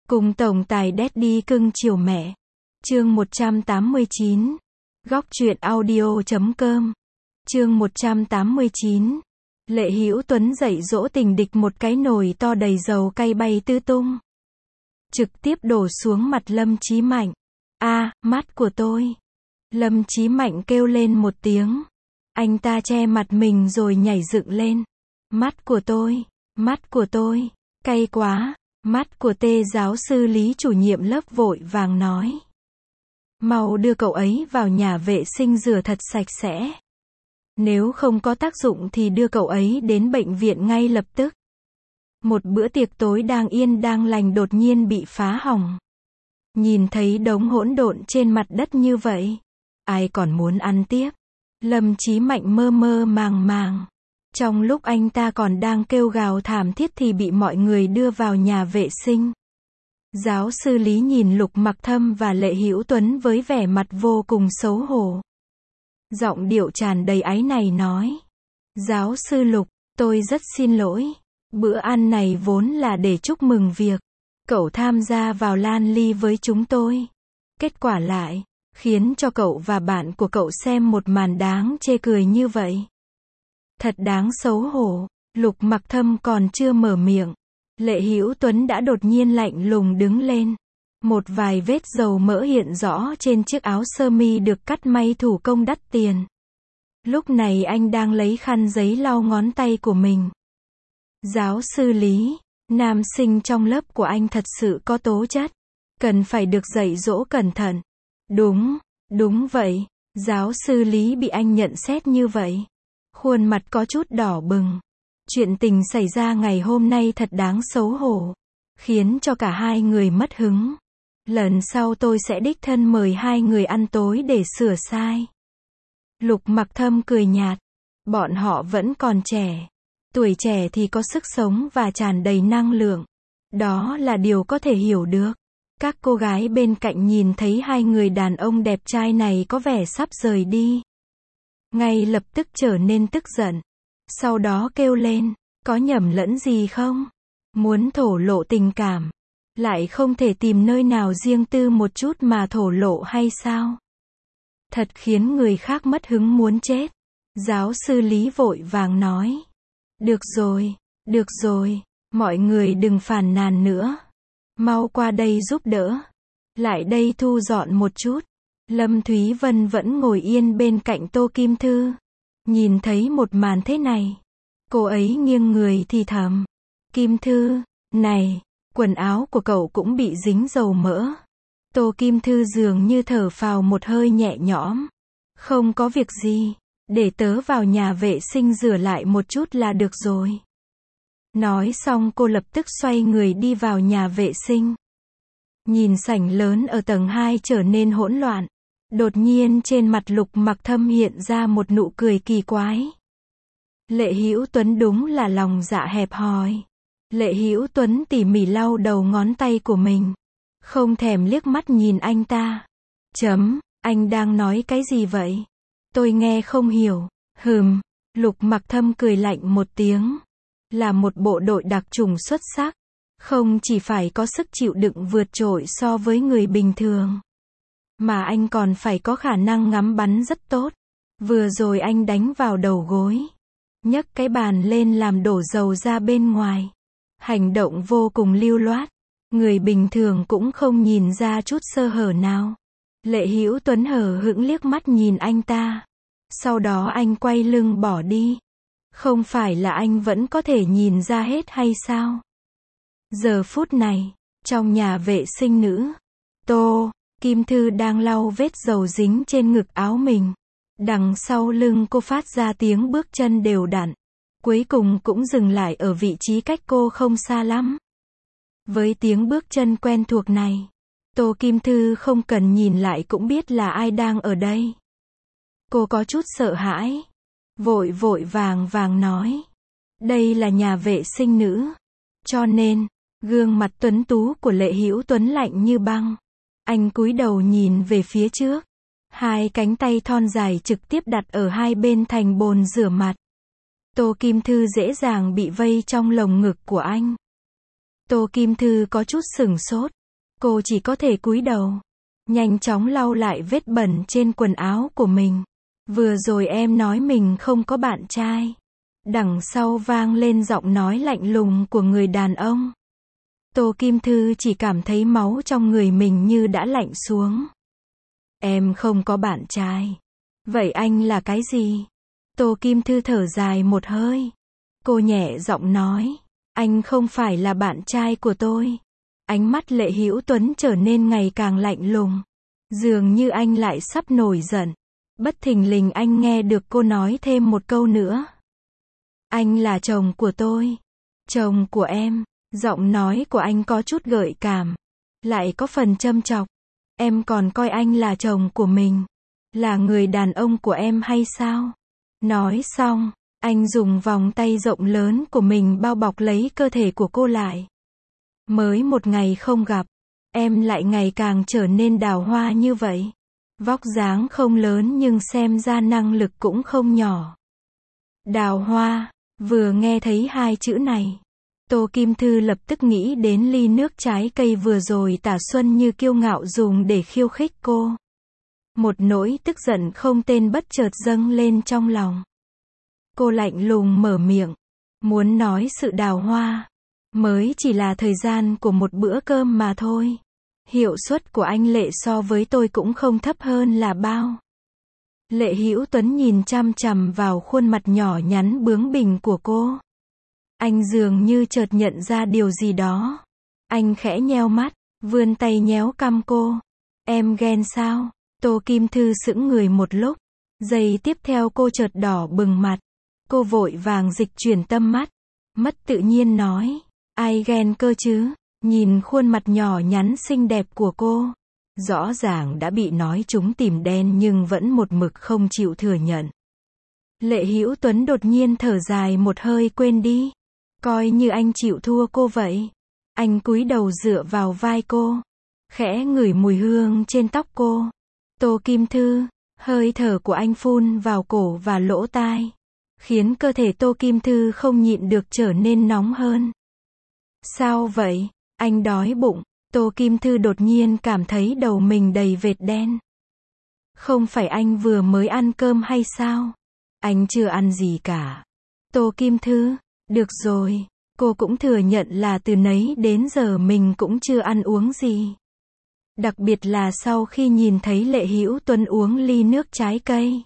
Cùng tổng tài Daddy cưng chiều mẹ. Chương 189. Góc truyện audio.com. Chương 189. Lệ Hữu Tuấn dạy dỗ tình địch một cái nồi to đầy dầu cay bay tứ tung. Trực tiếp đổ xuống mặt Lâm Chí Mạnh. A, mắt của tôi. Lâm Chí Mạnh kêu lên một tiếng. Anh ta che mặt mình rồi nhảy dựng lên. Mắt của tôi, cay quá. Mắt của Tê giáo sư Lý chủ nhiệm lớp vội vàng nói. Mau đưa cậu ấy vào nhà vệ sinh rửa thật sạch sẽ. Nếu không có tác dụng thì đưa cậu ấy đến bệnh viện ngay lập tức. Một bữa tiệc tối đang yên đang lành đột nhiên bị phá hỏng. Nhìn thấy đống hỗn độn trên mặt đất như vậy, ai còn muốn ăn tiếp? Lâm Chí Mạnh mơ mơ màng màng. Trong lúc anh ta còn đang kêu gào thảm thiết thì bị mọi người đưa vào nhà vệ sinh. Giáo sư Lý nhìn Lục Mặc Thâm và Lệ Hữu Tuấn với vẻ mặt vô cùng xấu hổ. Giọng điệu tràn đầy áy náy nói. Giáo sư Lục, tôi rất xin lỗi. Bữa ăn này vốn là để chúc mừng việc cậu tham gia vào Lan Ly với chúng tôi. Kết quả lại khiến cho cậu và bạn của cậu xem một màn đáng chê cười như vậy. Thật đáng xấu hổ. Lục Mặc Thâm còn chưa mở miệng, Lệ Hữu Tuấn đã đột nhiên lạnh lùng đứng lên. Một vài vết dầu mỡ hiện rõ trên chiếc áo sơ mi được cắt may thủ công đắt tiền. Lúc này anh đang lấy khăn giấy lau ngón tay của mình. Giáo sư Lý, nam sinh trong lớp của anh thật sự có tố chất, cần phải được dạy dỗ cẩn thận. Đúng vậy. Giáo sư Lý bị anh nhận xét như vậy, khuôn mặt có chút đỏ bừng. Chuyện tình xảy ra ngày hôm nay thật đáng xấu hổ, khiến cho cả hai người mất hứng. Lần sau tôi sẽ đích thân mời hai người ăn tối để sửa sai. Lục Mặc Thâm cười nhạt. Bọn họ vẫn còn trẻ. Tuổi trẻ thì có sức sống và tràn đầy năng lượng. Đó là điều có thể hiểu được. Các cô gái bên cạnh nhìn thấy hai người đàn ông đẹp trai này có vẻ sắp rời đi, ngay lập tức trở nên tức giận. Sau đó kêu lên, có nhầm lẫn gì không? Muốn thổ lộ tình cảm, lại không thể tìm nơi nào riêng tư một chút mà thổ lộ hay sao? Thật khiến người khác mất hứng muốn chết. Giáo sư Lý vội vàng nói. Được rồi, mọi người đừng phàn nàn nữa. Mau qua đây giúp đỡ. Lại đây thu dọn một chút. Lâm Thúy Vân vẫn ngồi yên bên cạnh Tô Kim Thư. Nhìn thấy một màn thế này, cô ấy nghiêng người thì thầm. Kim Thư, này, quần áo của cậu cũng bị dính dầu mỡ. Tô Kim Thư dường như thở phào một hơi nhẹ nhõm. Không có việc gì, để tớ vào nhà vệ sinh rửa lại một chút là được rồi. Nói xong cô lập tức xoay người đi vào nhà vệ sinh. Nhìn sảnh lớn ở tầng 2 trở nên hỗn loạn. Đột nhiên trên mặt Lục Mặc Thâm hiện ra một nụ cười kỳ quái. Lệ Hữu Tuấn đúng là lòng dạ hẹp hòi. Lệ Hữu Tuấn tỉ mỉ lau đầu ngón tay của mình, không thèm liếc mắt nhìn anh ta. Anh đang nói cái gì vậy? Tôi nghe không hiểu. Lục Mặc Thâm cười lạnh một tiếng. Là một bộ đội đặc chủng xuất sắc, không chỉ phải có sức chịu đựng vượt trội so với người bình thường, mà anh còn phải có khả năng ngắm bắn rất tốt. Vừa rồi anh đánh vào đầu gối, nhấc cái bàn lên làm đổ dầu ra bên ngoài. Hành động vô cùng lưu loát, người bình thường cũng không nhìn ra chút sơ hở nào. Lệ Hữu Tuấn hờ hững liếc mắt nhìn anh ta. Sau đó anh quay lưng bỏ đi. Không phải là anh vẫn có thể nhìn ra hết hay sao? Giờ phút này, trong nhà vệ sinh nữ, Tô Kim Thư đang lau vết dầu dính trên ngực áo mình. Đằng sau lưng cô phát ra tiếng bước chân đều đặn. Cuối cùng cũng dừng lại ở vị trí cách cô không xa lắm. Với tiếng bước chân quen thuộc này, Tô Kim Thư không cần nhìn lại cũng biết là ai đang ở đây. Cô có chút sợ hãi. Vội vàng nói. Đây là nhà vệ sinh nữ. Cho nên, gương mặt tuấn tú của Lệ Hữu Tuấn lạnh như băng. Anh cúi đầu nhìn về phía trước. Hai cánh tay thon dài trực tiếp đặt ở hai bên thành bồn rửa mặt. Tô Kim Thư dễ dàng bị vây trong lồng ngực của anh. Tô Kim Thư có chút sửng sốt. Cô chỉ có thể cúi đầu, nhanh chóng lau lại vết bẩn trên quần áo của mình. Vừa rồi em nói mình không có bạn trai. Đằng sau vang lên giọng nói lạnh lùng của người đàn ông. Tô Kim Thư chỉ cảm thấy máu trong người mình như đã lạnh xuống. Em không có bạn trai. Vậy anh là cái gì? Tô Kim Thư thở dài một hơi. Cô nhẹ giọng nói. Anh không phải là bạn trai của tôi. Ánh mắt Lệ Hữu Tuấn trở nên ngày càng lạnh lùng. Dường như anh lại sắp nổi giận. Bất thình lình anh nghe được cô nói thêm một câu nữa. Anh là chồng của tôi. Chồng của em. Giọng nói của anh có chút gợi cảm. Lại có phần châm chọc. Em còn coi anh là chồng của mình. Là người đàn ông của em hay sao? Nói xong, anh dùng vòng tay rộng lớn của mình bao bọc lấy cơ thể của cô lại. Mới một ngày không gặp, em lại ngày càng trở nên đào hoa như vậy. Vóc dáng không lớn nhưng xem ra năng lực cũng không nhỏ. Đào hoa, vừa nghe thấy hai chữ này. Tô Kim Thư lập tức nghĩ đến ly nước trái cây vừa rồi Tả Xuân Như kiêu ngạo dùng để khiêu khích cô. Một nỗi tức giận không tên bất chợt dâng lên trong lòng. Cô lạnh lùng mở miệng, muốn nói sự đào hoa, mới chỉ là thời gian của một bữa cơm mà thôi. Hiệu suất của anh Lệ so với tôi cũng không thấp hơn là bao. Lệ Hữu Tuấn nhìn chằm chằm vào khuôn mặt nhỏ nhắn bướng bỉnh của cô. Anh dường như chợt nhận ra điều gì đó. Anh khẽ nheo mắt, vươn tay nhéo cằm cô. Em ghen sao? Tô Kim Thư sững người một lúc. Giây tiếp theo cô chợt đỏ bừng mặt. Cô vội vàng dịch chuyển tâm mắt. Mất tự nhiên nói. Ai ghen cơ chứ? Nhìn khuôn mặt nhỏ nhắn xinh đẹp của cô. Rõ ràng đã bị nói trúng tìm đen nhưng vẫn một mực không chịu thừa nhận. Lệ Hữu Tuấn đột nhiên thở dài một hơi quên đi. Coi như anh chịu thua cô vậy. Anh cúi đầu dựa vào vai cô. Khẽ ngửi mùi hương trên tóc cô. Tô Kim Thư, hơi thở của anh phun vào cổ và lỗ tai. Khiến cơ thể Tô Kim Thư không nhịn được trở nên nóng hơn. Sao vậy? Anh đói bụng. Tô Kim Thư đột nhiên cảm thấy đầu mình đầy vệt đen. Không phải anh vừa mới ăn cơm hay sao? Anh chưa ăn gì cả. Tô Kim Thư, được rồi, cô cũng thừa nhận là từ nấy đến giờ mình cũng chưa ăn uống gì. Đặc biệt là sau khi nhìn thấy Lệ Hữu Tuấn uống ly nước trái cây.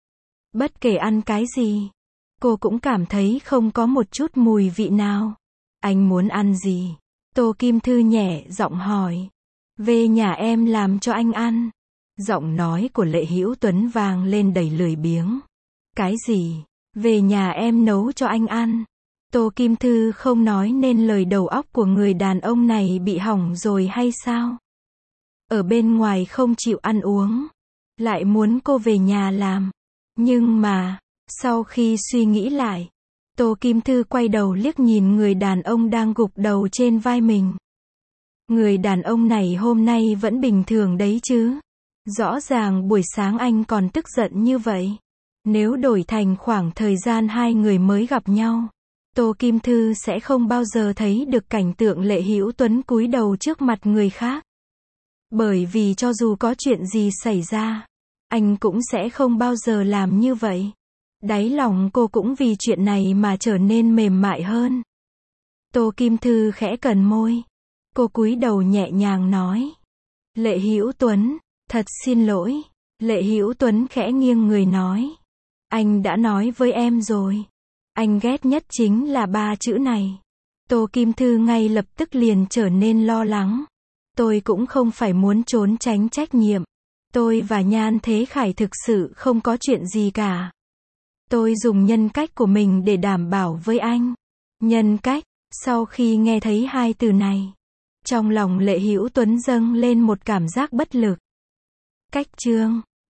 Bất kể ăn cái gì, cô cũng cảm thấy không có một chút mùi vị nào. Anh muốn ăn gì? Tô Kim Thư nhẹ giọng hỏi. Về nhà em làm cho anh ăn. Giọng nói của Lệ Hữu Tuấn vang lên đầy lười biếng. Cái gì? Về nhà em nấu cho anh ăn. Tô Kim Thư không nói nên lời, đầu óc của người đàn ông này bị hỏng rồi hay sao? Ở bên ngoài không chịu ăn uống, lại muốn cô về nhà làm. Nhưng mà, sau khi suy nghĩ lại, Tô Kim Thư quay đầu liếc nhìn người đàn ông đang gục đầu trên vai mình. Người đàn ông này hôm nay vẫn bình thường đấy chứ. Rõ ràng buổi sáng anh còn tức giận như vậy. Nếu đổi thành khoảng thời gian hai người mới gặp nhau, Tô Kim Thư sẽ không bao giờ thấy được cảnh tượng Lệ Hữu Tuấn cúi đầu trước mặt người khác. Bởi vì cho dù có chuyện gì xảy ra, anh cũng sẽ không bao giờ làm như vậy. Đáy lòng cô cũng vì chuyện này mà trở nên mềm mại hơn. Tô Kim Thư khẽ cần môi. Cô cúi đầu nhẹ nhàng nói. Lệ Hữu Tuấn, thật xin lỗi. Lệ Hữu Tuấn khẽ nghiêng người nói. Anh đã nói với em rồi. Anh ghét nhất chính là ba chữ này. Tô Kim Thư ngay lập tức liền trở nên lo lắng. Tôi cũng không phải muốn trốn tránh trách nhiệm. Tôi và Nhan Thế Khải thực sự không có chuyện gì cả. Tôi dùng nhân cách của mình để đảm bảo với anh. Nhân cách, sau khi nghe thấy hai từ này, trong lòng Lệ Hữu Tuấn dâng lên một cảm giác bất lực. Cách chương